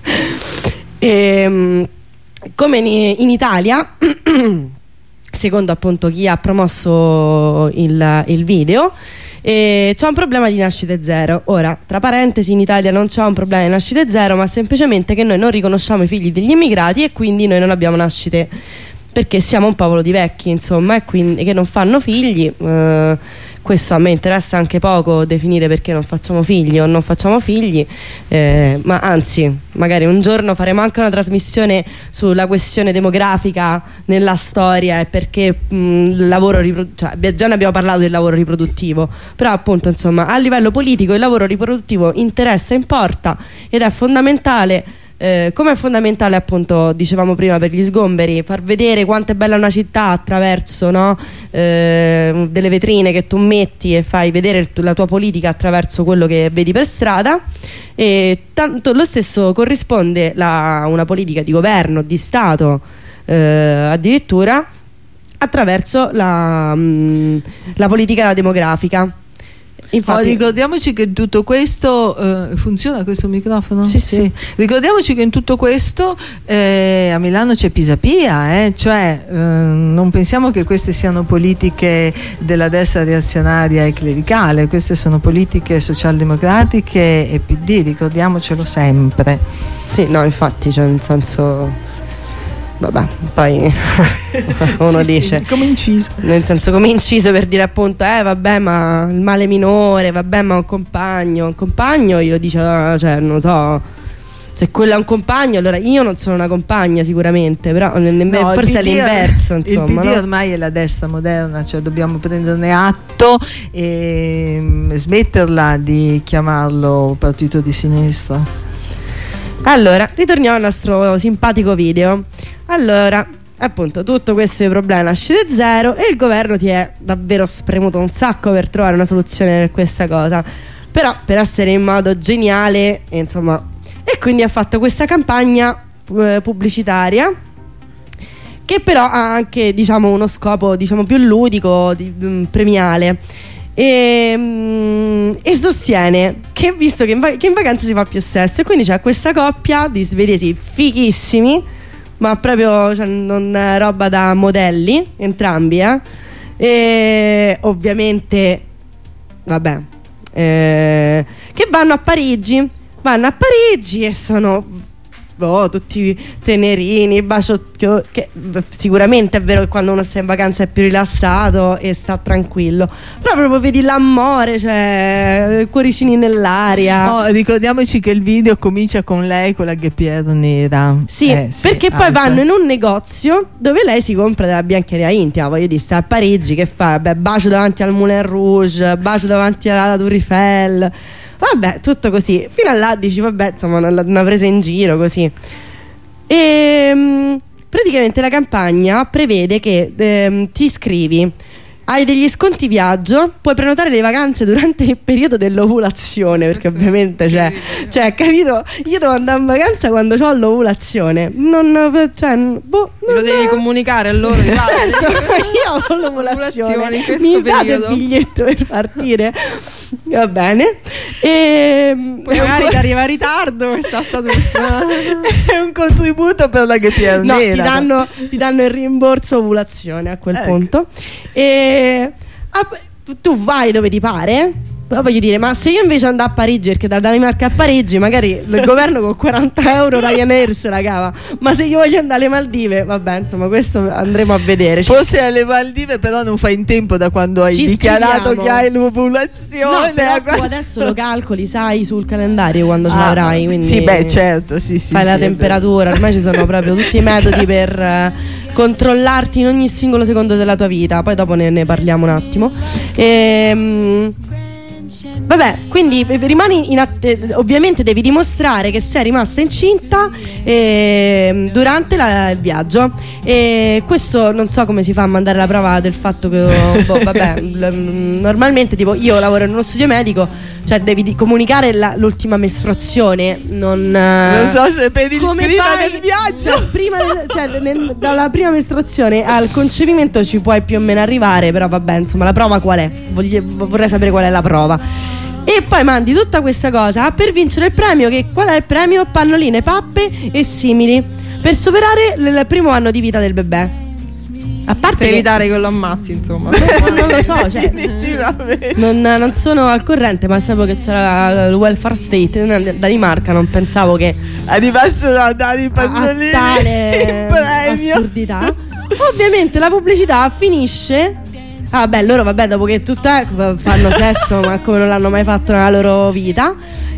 E, come in, in Italia, secondo appunto chi ha promosso il, il video, e c'è un problema di nascite zero. Ora, tra parentesi, in Italia non c'è un problema di nascite zero, ma semplicemente che noi non riconosciamo i figli degli immigrati e quindi noi non abbiamo nascite, perché siamo un popolo di vecchi, insomma, e quindi che non fanno figli. Eh, questo a me interessa anche poco definire perché non facciamo figli o non facciamo figli, eh, ma anzi magari un giorno faremo anche una trasmissione sulla questione demografica nella storia e perché mh, il lavoro cioè, già ne abbiamo parlato del lavoro riproduttivo, però appunto insomma a livello politico il lavoro riproduttivo interessa, importa ed è fondamentale. Eh, come è fondamentale appunto, dicevamo prima, per gli sgomberi, far vedere quanto è bella una città attraverso no? eh, delle vetrine che tu metti e fai vedere il, la tua politica attraverso quello che vedi per strada, e tanto lo stesso corrisponde a una politica di governo, di Stato eh, addirittura attraverso la, mh, la politica demografica. Infatti, oh, ricordiamoci che in tutto questo eh, funziona questo microfono? Sì, sì. sì. Ricordiamoci che in tutto questo eh, a Milano c'è Pisapia, eh? Cioè eh, non pensiamo che queste siano politiche della destra reazionaria e clericale, queste sono politiche socialdemocratiche e P D, ricordiamocelo sempre. Sì, no, infatti, cioè nel senso vabbè, poi uno Sì, dice sì, come inciso. nel senso, come inciso, per dire appunto eh vabbè, ma il male minore, vabbè, ma un compagno un compagno glielo dice, ah, cioè non so, se quello è un compagno, allora io non sono una compagna sicuramente, però ne- ne- No, il forse è P D l'inverso, insomma, il P D no? ormai è la destra moderna, cioè dobbiamo prenderne atto e mm, smetterla di chiamarlo partito di sinistra. Allora, ritorniamo al nostro simpatico video. Allora, appunto, tutto questo è problema nasce da zero e il governo ti è davvero spremuto un sacco per trovare una soluzione per questa cosa. Però per essere in modo geniale, insomma, e quindi ha fatto questa campagna eh, pubblicitaria, che però ha anche, diciamo, uno scopo, diciamo, più ludico, di, mm, premiale. E, mm, e sostiene che visto che in, va- che in vacanza si fa più sesso, e quindi c'è questa coppia di svedesi fighissimi, ma proprio, cioè, non è roba da modelli, entrambi, eh? E ovviamente, vabbè, eh, che vanno a Parigi, vanno a Parigi e sono oh, tutti tenerini, baciocchio, che sicuramente è vero che quando uno sta in vacanza è più rilassato e sta tranquillo, però proprio vedi l'amore, cioè cuoricini nell'aria. Oh, ricordiamoci che il video comincia con lei con la ghepiera nera. Sì, Eh, sì, perché poi alta. vanno in un negozio dove lei si compra della biancheria intima, voglio dire, sta a Parigi, che fa? Beh, bacio davanti al Moulin Rouge, bacio davanti alla Tour Eiffel, vabbè, tutto così. Fino a là dici, vabbè, insomma, una, una presa in giro così. E mh, praticamente la campagna prevede che ehm, ti iscrivi, hai degli sconti viaggio, puoi prenotare le vacanze durante il periodo dell'ovulazione, perché ovviamente cioè, cioè, capito, io devo andare in vacanza quando ho l'ovulazione, non, cioè, boh, Lo non- devi comunicare a loro. certo, io ho l'ovulazione, L'ovulazione in questo mi date periodo. il biglietto per partire, va bene, e Poi magari ti arriva in ritardo e salta tutto. È un contributo per la ghepiera no, nera. ti danno, ti danno il rimborso ovulazione a quel Ecco. punto. E ah, tu vai dove ti pare. Però voglio dire, ma se io invece andavo a Parigi, perché da Danimarca a Parigi magari il governo con quaranta euro Ryanair se la cava, ma se io voglio andare alle Maldive, vabbè, insomma, questo andremo a vedere. Ci- Forse alle Maldive però non fai in tempo da quando hai Ci dichiarato scriviamo. che hai No, l'ovulazione. però a tu qua- adesso lo calcoli, sai, sul calendario quando ce Ah, l'avrai, quindi sì, beh, certo, sì, sì, fai sì, la è vero. temperatura, ormai ci sono proprio tutti i metodi per eh, controllarti in ogni singolo secondo della tua vita. Poi dopo ne, ne parliamo un attimo. Ehm Vabbè, quindi eh, rimani in att- ovviamente devi dimostrare che sei rimasta incinta ehm, durante la- il viaggio, e questo non so come si fa a mandare la prova del fatto che boh, vabbè, l- normalmente tipo io lavoro in uno studio medico, cioè devi di- comunicare la- l'ultima mestruazione, non, eh, Non so se per il come prima fai? del viaggio. Cioè, prima del- cioè, nel- dalla prima mestruazione al concepimento ci puoi più o meno arrivare, però vabbè, insomma, la prova qual è? Vogli- vorrei sapere qual è la prova. E poi mandi tutta questa cosa per vincere il premio, che qual è il premio? Pannoline, pappe e simili, per superare l- il primo anno di vita del bebè. A parte Per che evitare che lo ammazzi, insomma. non lo so, cioè, Definitivamente. non, non sono al corrente, ma sapevo che c'era il welfare state in Danimarca, non pensavo che Arrivassero a dare i a pannolini il tale premio. assurdità. Ovviamente la pubblicità finisce. Ah beh, loro vabbè, dopo che tutto è, fanno sesso ma come non l'hanno mai fatto nella loro vita.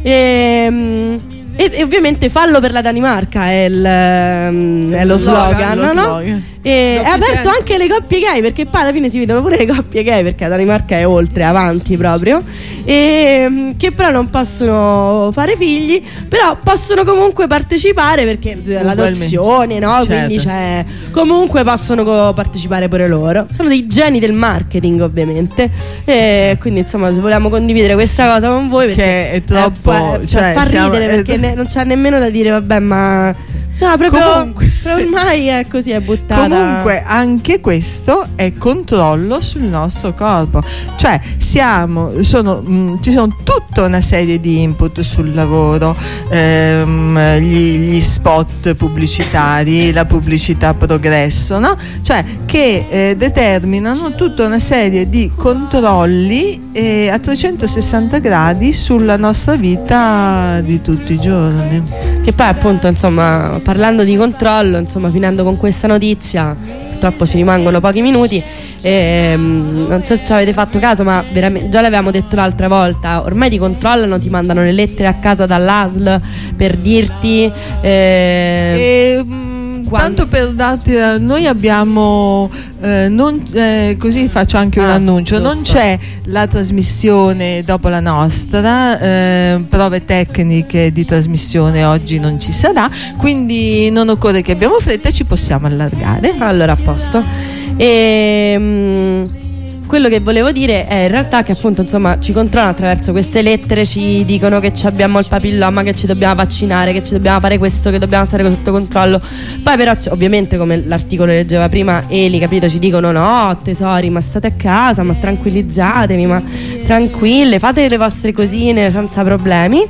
E, e, e ovviamente fallo per la Danimarca è, il, ehm, è lo slogan, lo no? slogan. E è Doppio aperto senso. anche le coppie gay, perché poi alla fine si vedono pure le coppie gay, perché la Danimarca è oltre, avanti proprio, e mm, che però non possono fare figli, però possono comunque partecipare, perché l'adozione, no? Certo. Quindi cioè, comunque possono co- partecipare pure loro. Sono dei geni del marketing, ovviamente. E quindi insomma, se vogliamo condividere questa cosa con voi, perché Che è troppo, fa, cioè, fa siamo- ridere, perché eh, ne- non c'è nemmeno da dire vabbè, ma no, proprio, Comunque. proprio ormai è così, è buttata. Comunque anche questo è controllo sul nostro corpo, cioè siamo, sono, mh, ci sono tutta una serie di input sul lavoro, ehm, gli, gli spot pubblicitari, la pubblicità progresso, no? Cioè che eh, determinano tutta una serie di controlli eh, a trecentosessanta gradi sulla nostra vita di tutti i giorni. giorni. Che poi appunto, insomma, parlando di controllo, insomma, finendo con questa notizia, purtroppo ci rimangono pochi minuti, e, um, non so se ci avete fatto caso, ma veramente, già l'avevamo detto l'altra volta, ormai ti controllano, ti mandano le lettere a casa dall'A S L per dirti eh, e, tanto per darti, noi abbiamo eh, non, eh, così faccio anche ah, un annuncio, non so. C'è la trasmissione dopo la nostra, eh, prove tecniche di trasmissione oggi non ci sarà, quindi non occorre che abbiamo fretta, ci possiamo allargare. Allora, a posto. E mh, quello che volevo dire è in realtà che appunto, insomma, ci controllano attraverso queste lettere, ci dicono che abbiamo il papilloma, che ci dobbiamo vaccinare, che ci dobbiamo fare questo, che dobbiamo stare sotto controllo. Poi però ovviamente, come l'articolo leggeva prima Eli, capito, ci dicono no tesori, ma state a casa, ma tranquillizzatevi, ma tranquille, fate le vostre cosine senza problemi.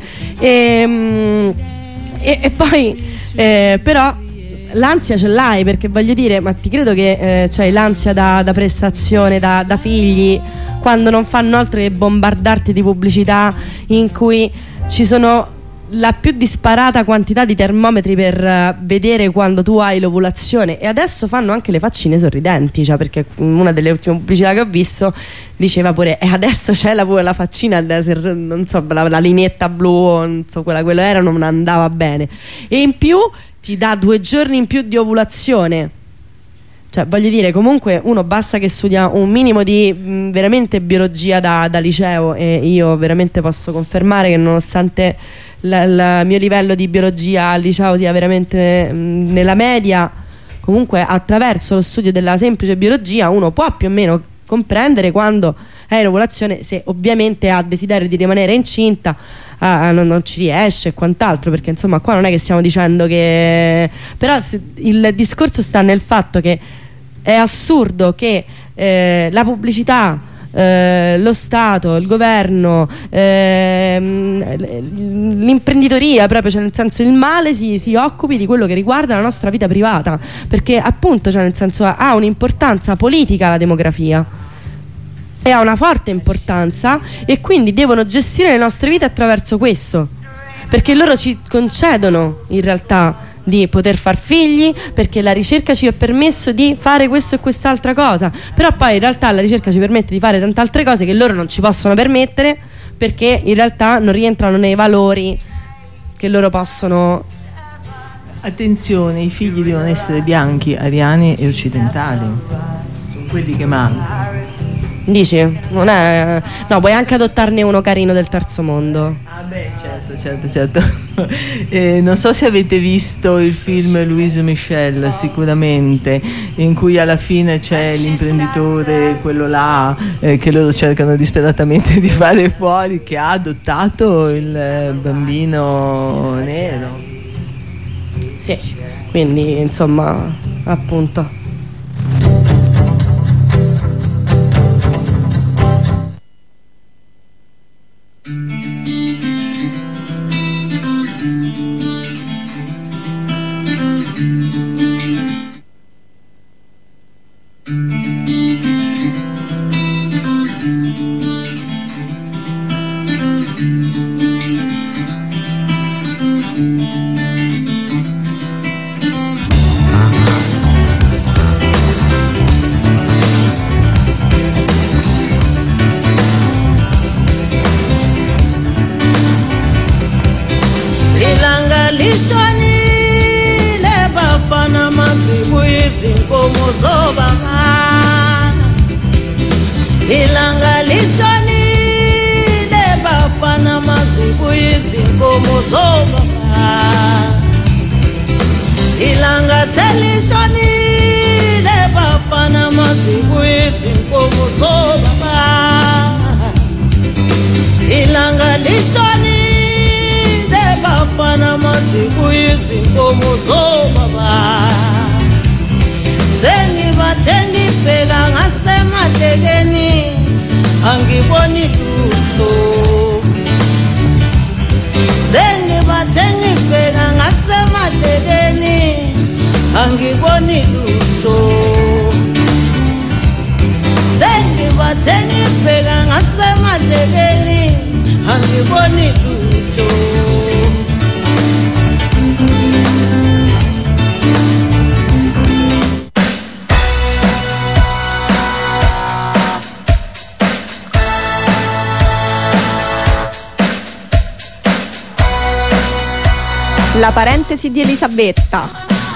E, e, e poi eh, però l'ansia ce l'hai, perché voglio dire, ma ti credo che eh, c'hai l'ansia da, da prestazione, da, da figli, quando non fanno altro che bombardarti di pubblicità in cui ci sono la più disparata quantità di termometri per uh, vedere quando tu hai l'ovulazione, e adesso fanno anche le faccine sorridenti, cioè, perché una delle ultime pubblicità che ho visto diceva pure, e adesso c'è la, la faccina laser, non so, la, la linetta blu, non so, quella, quello era, non andava bene, e in più ti dà due giorni in più di ovulazione. Cioè, voglio dire, comunque uno basta che studia un minimo di mh, veramente biologia da, da liceo, e io veramente posso confermare che nonostante il mio livello di biologia al liceo sia veramente mh, nella media, comunque attraverso lo studio della semplice biologia uno può più o meno comprendere quando è in ovulazione, se ovviamente ha desiderio di rimanere incinta, ah, non, non ci riesce e quant'altro, perché insomma qua non è che stiamo dicendo che, però il discorso sta nel fatto che è assurdo che eh, la pubblicità, eh, lo Stato, il governo, eh, l'imprenditoria, proprio, cioè nel senso il male si, si occupi di quello che riguarda la nostra vita privata, perché appunto, cioè nel senso, ha un'importanza politica la demografia, e ha una forte importanza, e quindi devono gestire le nostre vite attraverso questo, perché loro ci concedono in realtà di poter far figli, perché la ricerca ci ha permesso di fare questo e quest'altra cosa, però poi in realtà la ricerca ci permette di fare tante altre cose che loro non ci possono permettere, perché in realtà non rientrano nei valori che loro possono. Attenzione, i figli devono essere bianchi, ariani e occidentali, sono quelli che mancano. Dici? Non è... No, puoi anche adottarne uno carino del terzo mondo. Ah beh, certo, certo, certo. eh, non so se avete visto il film Louise Michel, sicuramente, in cui alla fine c'è l'imprenditore, quello là, eh, che loro cercano disperatamente di fare fuori, che ha adottato il bambino nero. Sì, quindi insomma, appunto. La parentesi di Elisabetta.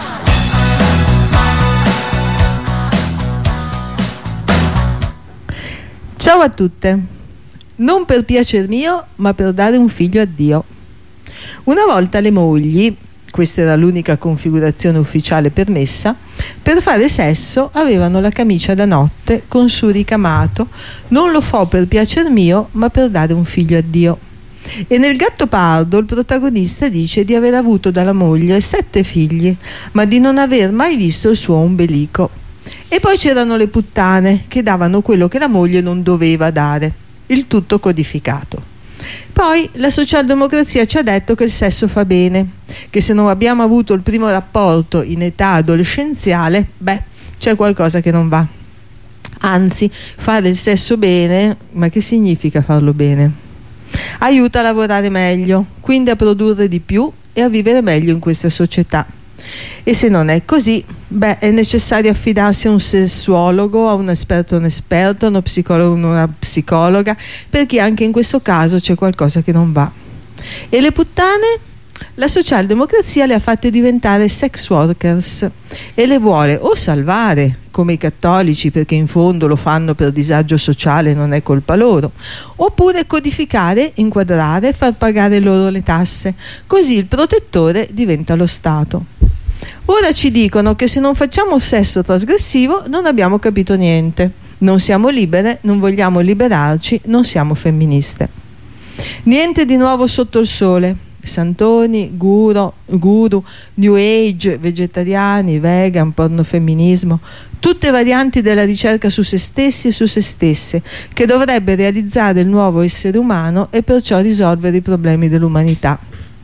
Ciao a tutte. Non per piacer mio, ma per dare un figlio a Dio. Una volta le mogli, questa era l'unica configurazione ufficiale permessa, per fare sesso avevano la camicia da notte con su ricamato: non lo fo per piacer mio, ma per dare un figlio a Dio. E nel Gattopardo il protagonista dice di aver avuto dalla moglie sette figli, ma di non aver mai visto il suo ombelico. E poi c'erano le puttane, che davano quello che la moglie non doveva dare, il tutto codificato. Poi la socialdemocrazia ci ha detto che il sesso fa bene, che se non abbiamo avuto il primo rapporto in età adolescenziale, beh, c'è qualcosa che non va. Anzi, fare il sesso bene, ma che significa farlo bene? Aiuta a lavorare meglio, quindi a produrre di più e a vivere meglio in questa società. E se non è così, beh, è necessario affidarsi a un sessuologo, a un esperto o un esperto, a uno psicologo o una psicologa, perché anche in questo caso c'è qualcosa che non va. E le puttane? La socialdemocrazia le ha fatte diventare sex workers e le vuole o salvare, come i cattolici, perché in fondo lo fanno per disagio sociale, non è colpa loro, oppure codificare, inquadrare, far pagare loro le tasse, così il protettore diventa lo Stato. Ora ci dicono che se non facciamo sesso trasgressivo non abbiamo capito niente, non siamo libere, non vogliamo liberarci, non siamo femministe. Niente di nuovo sotto il sole. Santoni, guru, guru, new age, vegetariani, vegan, pornofemminismo, tutte varianti della ricerca su se stessi e su se stesse, che dovrebbe realizzare il nuovo essere umano e perciò risolvere i problemi dell'umanità.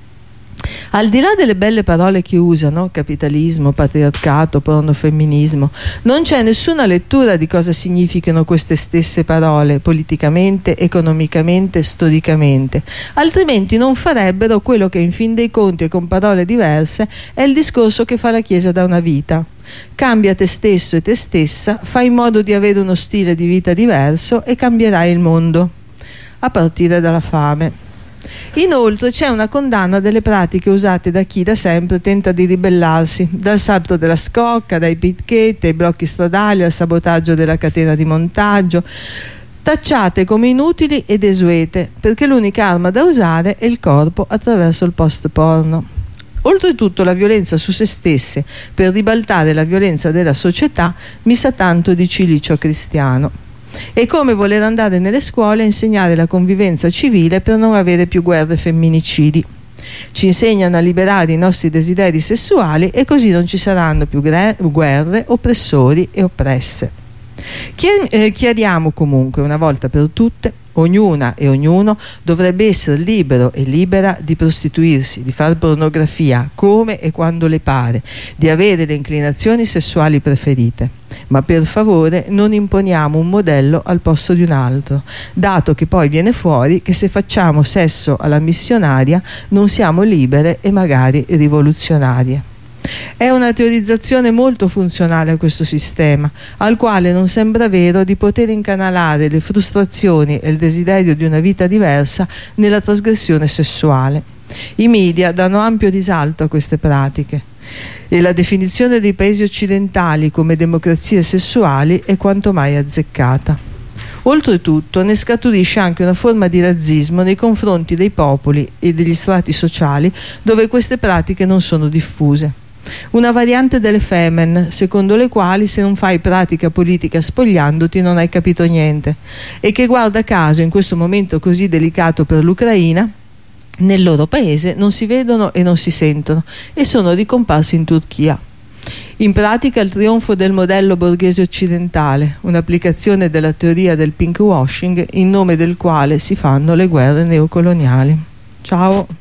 Al di là delle belle parole che usano, capitalismo, patriarcato, pornofemminismo, non c'è nessuna lettura di cosa significano queste stesse parole politicamente, economicamente, storicamente, altrimenti non farebbero quello che in fin dei conti e con parole diverse è il discorso che fa la Chiesa da una vita. Cambia te stesso e te stessa, fai in modo di avere uno stile di vita diverso e cambierai il mondo, a partire dalla fame. Inoltre c'è una condanna delle pratiche usate da chi da sempre tenta di ribellarsi, dal salto della scocca, dai picchetti, ai blocchi stradali, al sabotaggio della catena di montaggio, tacciate come inutili e desuete, perché l'unica arma da usare è il corpo attraverso il post porno. Oltretutto la violenza su se stesse per ribaltare la violenza della società mi sa tanto di cilicio cristiano. È come voler andare nelle scuole a insegnare la convivenza civile per non avere più guerre e femminicidi. Ci insegnano a liberare i nostri desideri sessuali e così non ci saranno più guerre, oppressori e oppresse. Chiariamo comunque una volta per tutte: ognuna e ognuno dovrebbe essere libero e libera di prostituirsi, di fare pornografia come e quando le pare, di avere le inclinazioni sessuali preferite. Ma per favore non imponiamo un modello al posto di un altro, dato che poi viene fuori che se facciamo sesso alla missionaria non siamo libere e magari rivoluzionarie. È una teorizzazione molto funzionale a questo sistema, al quale non sembra vero di poter incanalare le frustrazioni e il desiderio di una vita diversa nella trasgressione sessuale. I media danno ampio risalto a queste pratiche e la definizione dei paesi occidentali come democrazie sessuali è quanto mai azzeccata. Oltretutto ne scaturisce anche una forma di razzismo nei confronti dei popoli e degli strati sociali dove queste pratiche non sono diffuse. Una variante delle Femen, secondo le quali se non fai pratica politica spogliandoti non hai capito niente, e che guarda caso in questo momento così delicato per l'Ucraina nel loro paese non si vedono e non si sentono e sono ricomparsi in Turchia. In pratica il trionfo del modello borghese occidentale, un'applicazione della teoria del pinkwashing in nome del quale si fanno le guerre neocoloniali. Ciao!